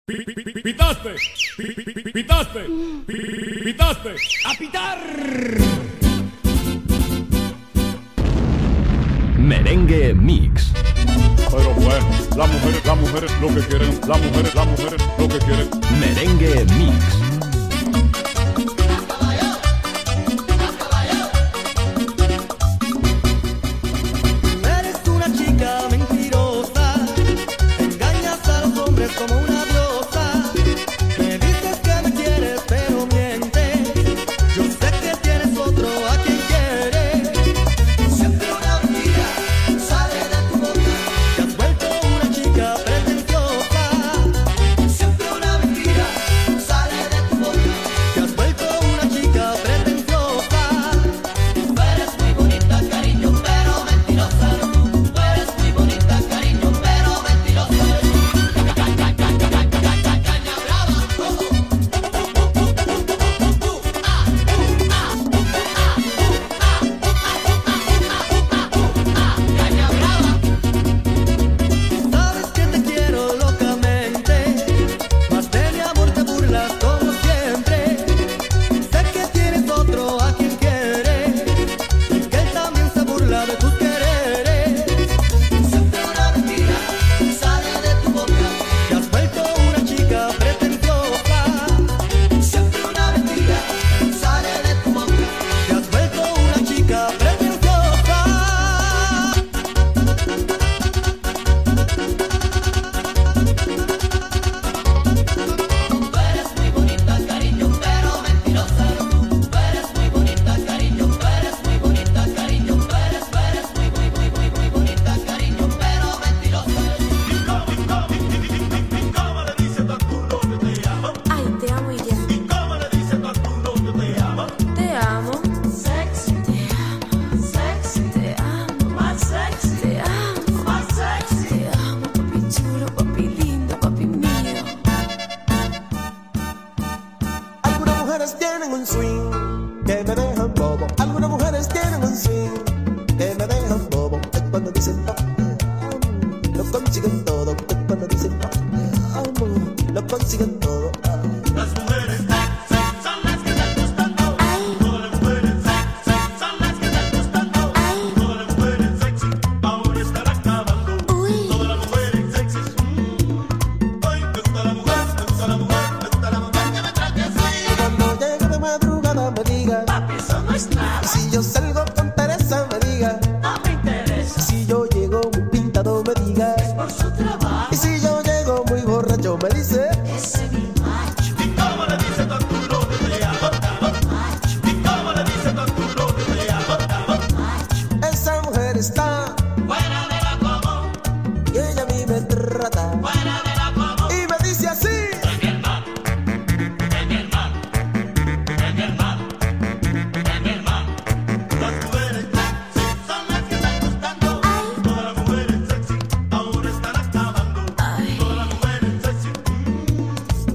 Pitaste, pitaste, pitaste, a pitar. Merengue Mix. Pero bueno, las mujeres lo que quieren, las mujeres lo que quieren. Merengue Mix. Como una diosa, me dices que me quieres pero mientes. Yo sé que tienes otro a quien quieres. Siempre una mentira sale de tu boca. Te has vuelto una chica pretenciosa. Siempre una mentira sale de tu boca. Te has vuelto una chica pretenciosa. Tú eres muy bonita, cariño, pero mentirosa. Tú eres muy bonita, cariño, pero mentirosa. Sabes que te quiero locamente, mas de mi amor te burlas como siempre. Sé que tienes otro a quien quieres, y que él también se burla de tus quereres. Siempre una mentira sale de tu boca. Te has vuelto una chica pretenciosa. Siempre una mentira sale de tu boca. Te has vuelto una chica pretenciosa. Tú eres muy bonita, cariño, pero mentirosa. Tú eres muy bonita, cariño, tú eres muy bonita, cariño, tú eres muy bonita, cariño, pero mentirosa. ¿Cómo le dices tú a tu novio te amo? Ay, te amo y ya. ¿Cómo le dices tú a tu novio te amo? Te amo. Sexy. Te amo. Sexy. Te amo. Más sexy. Te amo. Más sexy. Te amo, papi chulo, papi lindo, papi mío. Algunas mujeres tienen un swing que me dejan bobo. Algunas mujeres tienen un swing que me dejan bobo. Es cuando dicen no, lo consiguen todo. Es cuando dicen no, lo consiguen todo. Las mujeres sexy son las que están gustando. Todas las mujeres sexy son las que están gustando. Todas las mujeres sexy ahora están acabando. Todas las mujeres sexy. Ay, me gusta la mujer, me gusta la mujer, me gusta la mujer que me trate así. Cuando llegue de madrugada me diga, Papi, eso no es nada. y si yo salgo con Teresa me diga, No me interesa. y si yo llego muy pintado me diga, Por su trabajo. y si yo llego muy borracho me dice. Ese mi macho. ¿Y cómo le dices tú a tu novio te amo? Macho. ¿Y cómo le dices tú a tu novio te amo? Macho. Esa mujer está Fuera de la común, y ella a mí me trata fuera de la común. y me dice así. Es mi hermano, es mi hermano, es mi hermano, es mi hermano. Las mujeres sexy son las que están gustando. Todas las mujeres sexy ahora están acabando. Todas las mujeres sexy.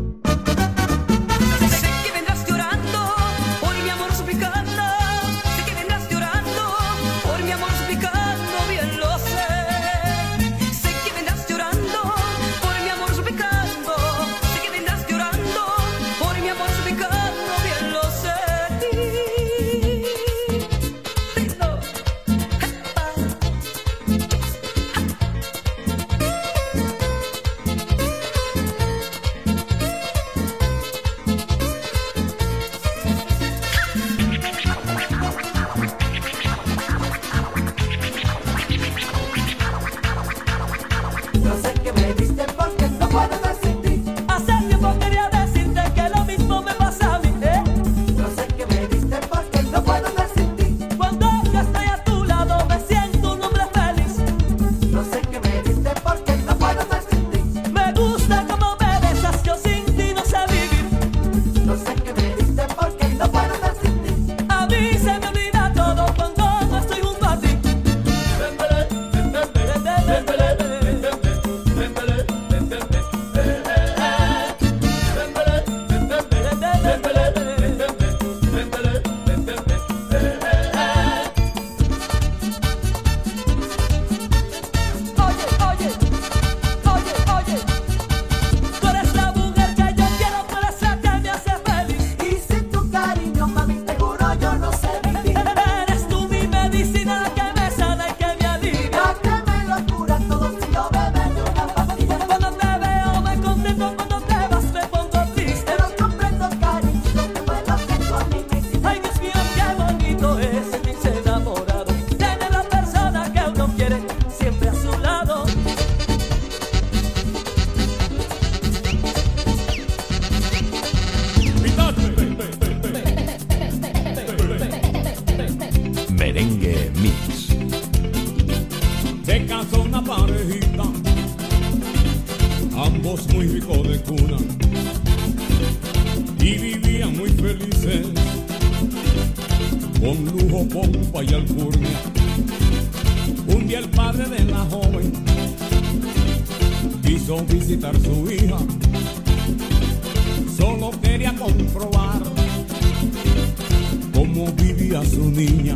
magnífico de cuna y vivían muy felices, con lujo, pompa y alcurnia. Un día el padre de la joven quiso visitar su hija, solo quería comprobar cómo vivía su niña.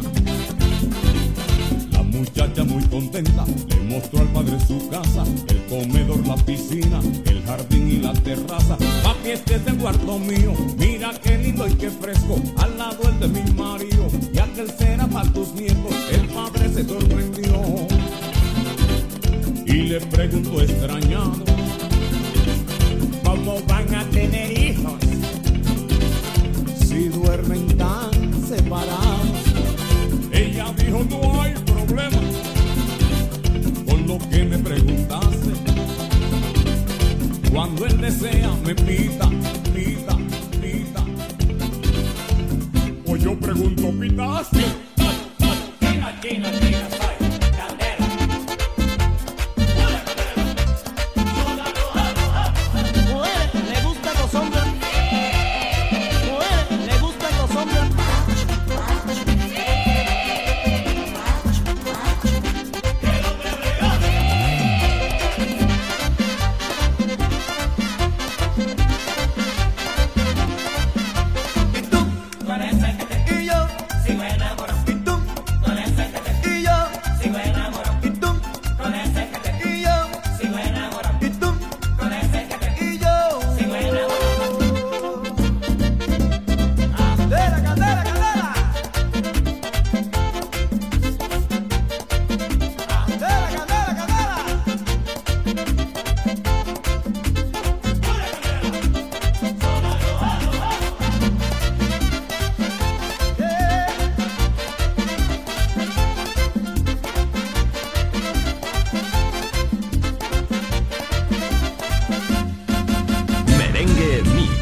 La muchacha muy contenta le mostró al padre su casa, el comedor, la piscina, el jardín y la terraza. Papi, este es el cuarto mío, mira qué lindo y qué fresco, al lado el de mi marido, y aquel será para tus nietos. El padre se sorprendió y le preguntó extrañado: ¿cómo van a tener hijos si duermen tan separados? Ella dijo: no hay problema con lo que me preguntaste. Cuando él desea me pita, pita, pita. O yo pregunto: ¿pitaste? ¿Le gustan los hombres? ¿Le gustan los hombres? Y yo sigo enamorado. Y tú con ese que te. Y yo sigo enamorado. Y tú con ese que te. Y yo sigo enamorado. Y tú con ese que te. Y yo sigo enamorado. Candela, candela, candela. Candela, candela, candela. Merengue Mix.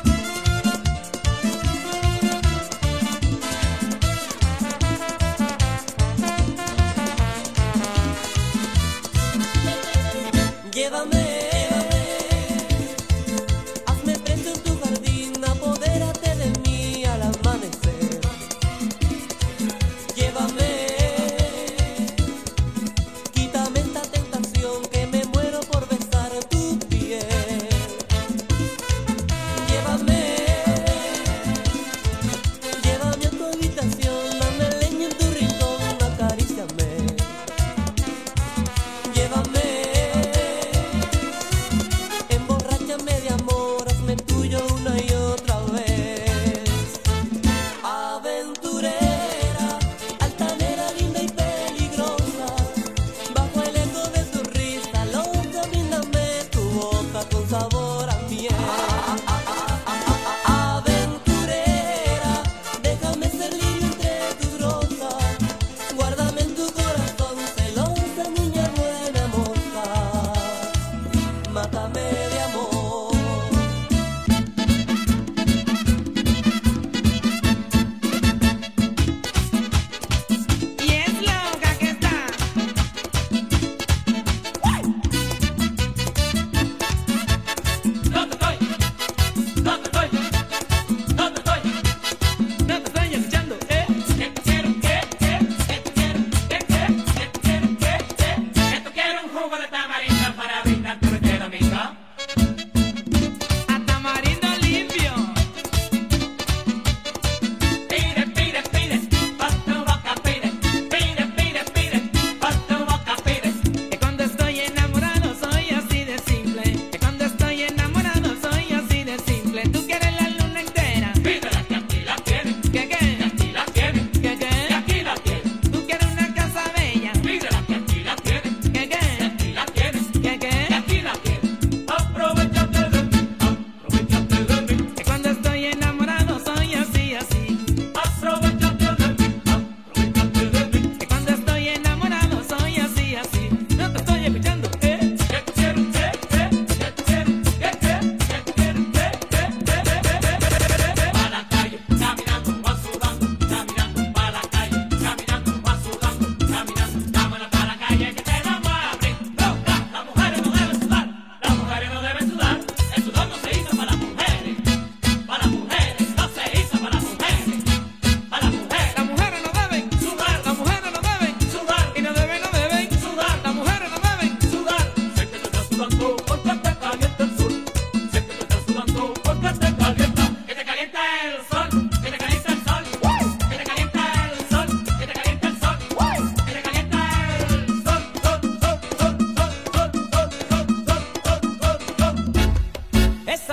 Llévame, hazme preso en tu jardín, apodérate de mí al amanecer. Llévame, quítame esta tentación que me muero por besar tu piel. Llévame, llévame a tu habitación, dame leña en tu rincón, acaríciame. Llévame, emborráchame de amor, hazme tuyo una y otra vez. Aventurera, altanera, linda y peligrosa, bajo el eco de tu risa loca, bríndame tu boca con sabor a miel. Aventurera, déjame ser libre entre tus rosas, guárdame en tu corazón, celosa niña buena moza, mátame de amor. Y es loca que está. No te doy,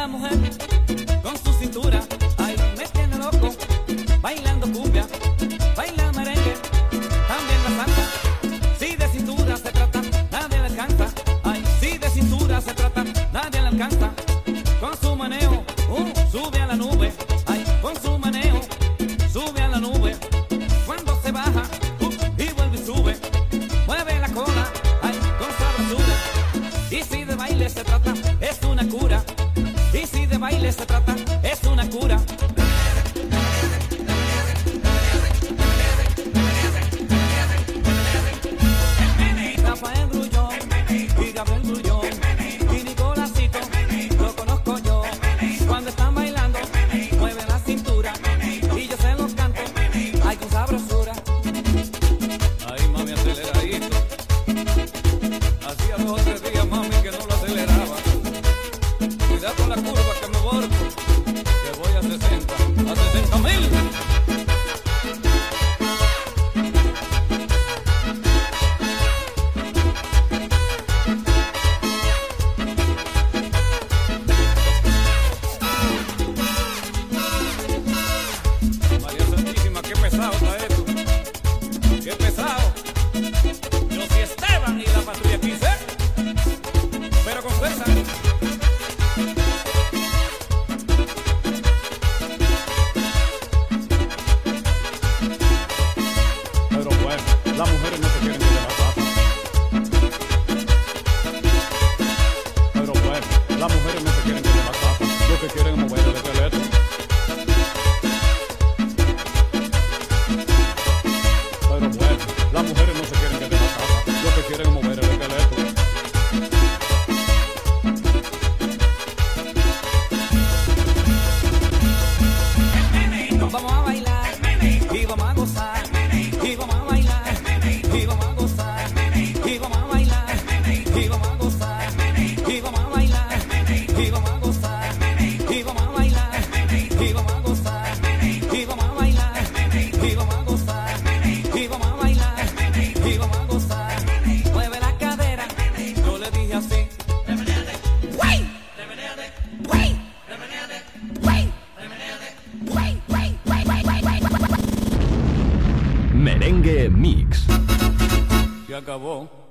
esa mujer con su cintura, ay, me tiene loco, bailando cumbia, baila merengue, también la salsa. Si de cintura se trata, nadie le alcanza. Ay, si de cintura se trata, nadie le alcanza. Con su maneo, sube a la nube. Ay, con su maneo, sube a la nube. Cuando se baja, y vuelve y sube. Mueve la cola, ay, con sabrosura. Y si de baile se trata, es una cura. Y si de baile se trata, es una cura. Rafael Grullón y Gabriel Grullón y Nicolásito, lo conozco yo. Cuando están bailando, mueven la cintura y yo se los canto, ay, con sabrosura. Ay, mami, aceleradito. Hacía 2 o 3 días, mami, que no lo aceleraba. Cuidado con la curva que me borco, que voy a 60,000. María Santísima, qué pesado está esto. Qué pesado. Yo sí Esteban y la patrulla 15, pero con fuerza. Pero bueno, las mujeres no se quieren ir de la casa. Pero bueno, las mujeres no se quieren ir de la casa. Lo que quieren es mover el esqueleto. Pero bueno, las mujeres no se quieren ir de la casa. Lo que quieren es mover el esqueleto. Vamos a bailar y vamos a gozar y vamos a bailar y vamos a gozar y vamos a bailar y vamos a gozar y vamos a bailar y vamos a gozar y vamos a bailar y vamos a gozar y vamos a bailar y vamos a gozar y vamos a bailar y vamos a gozar. Mueve la cadera, yo le dije así. Merengue Mix. Se acabó.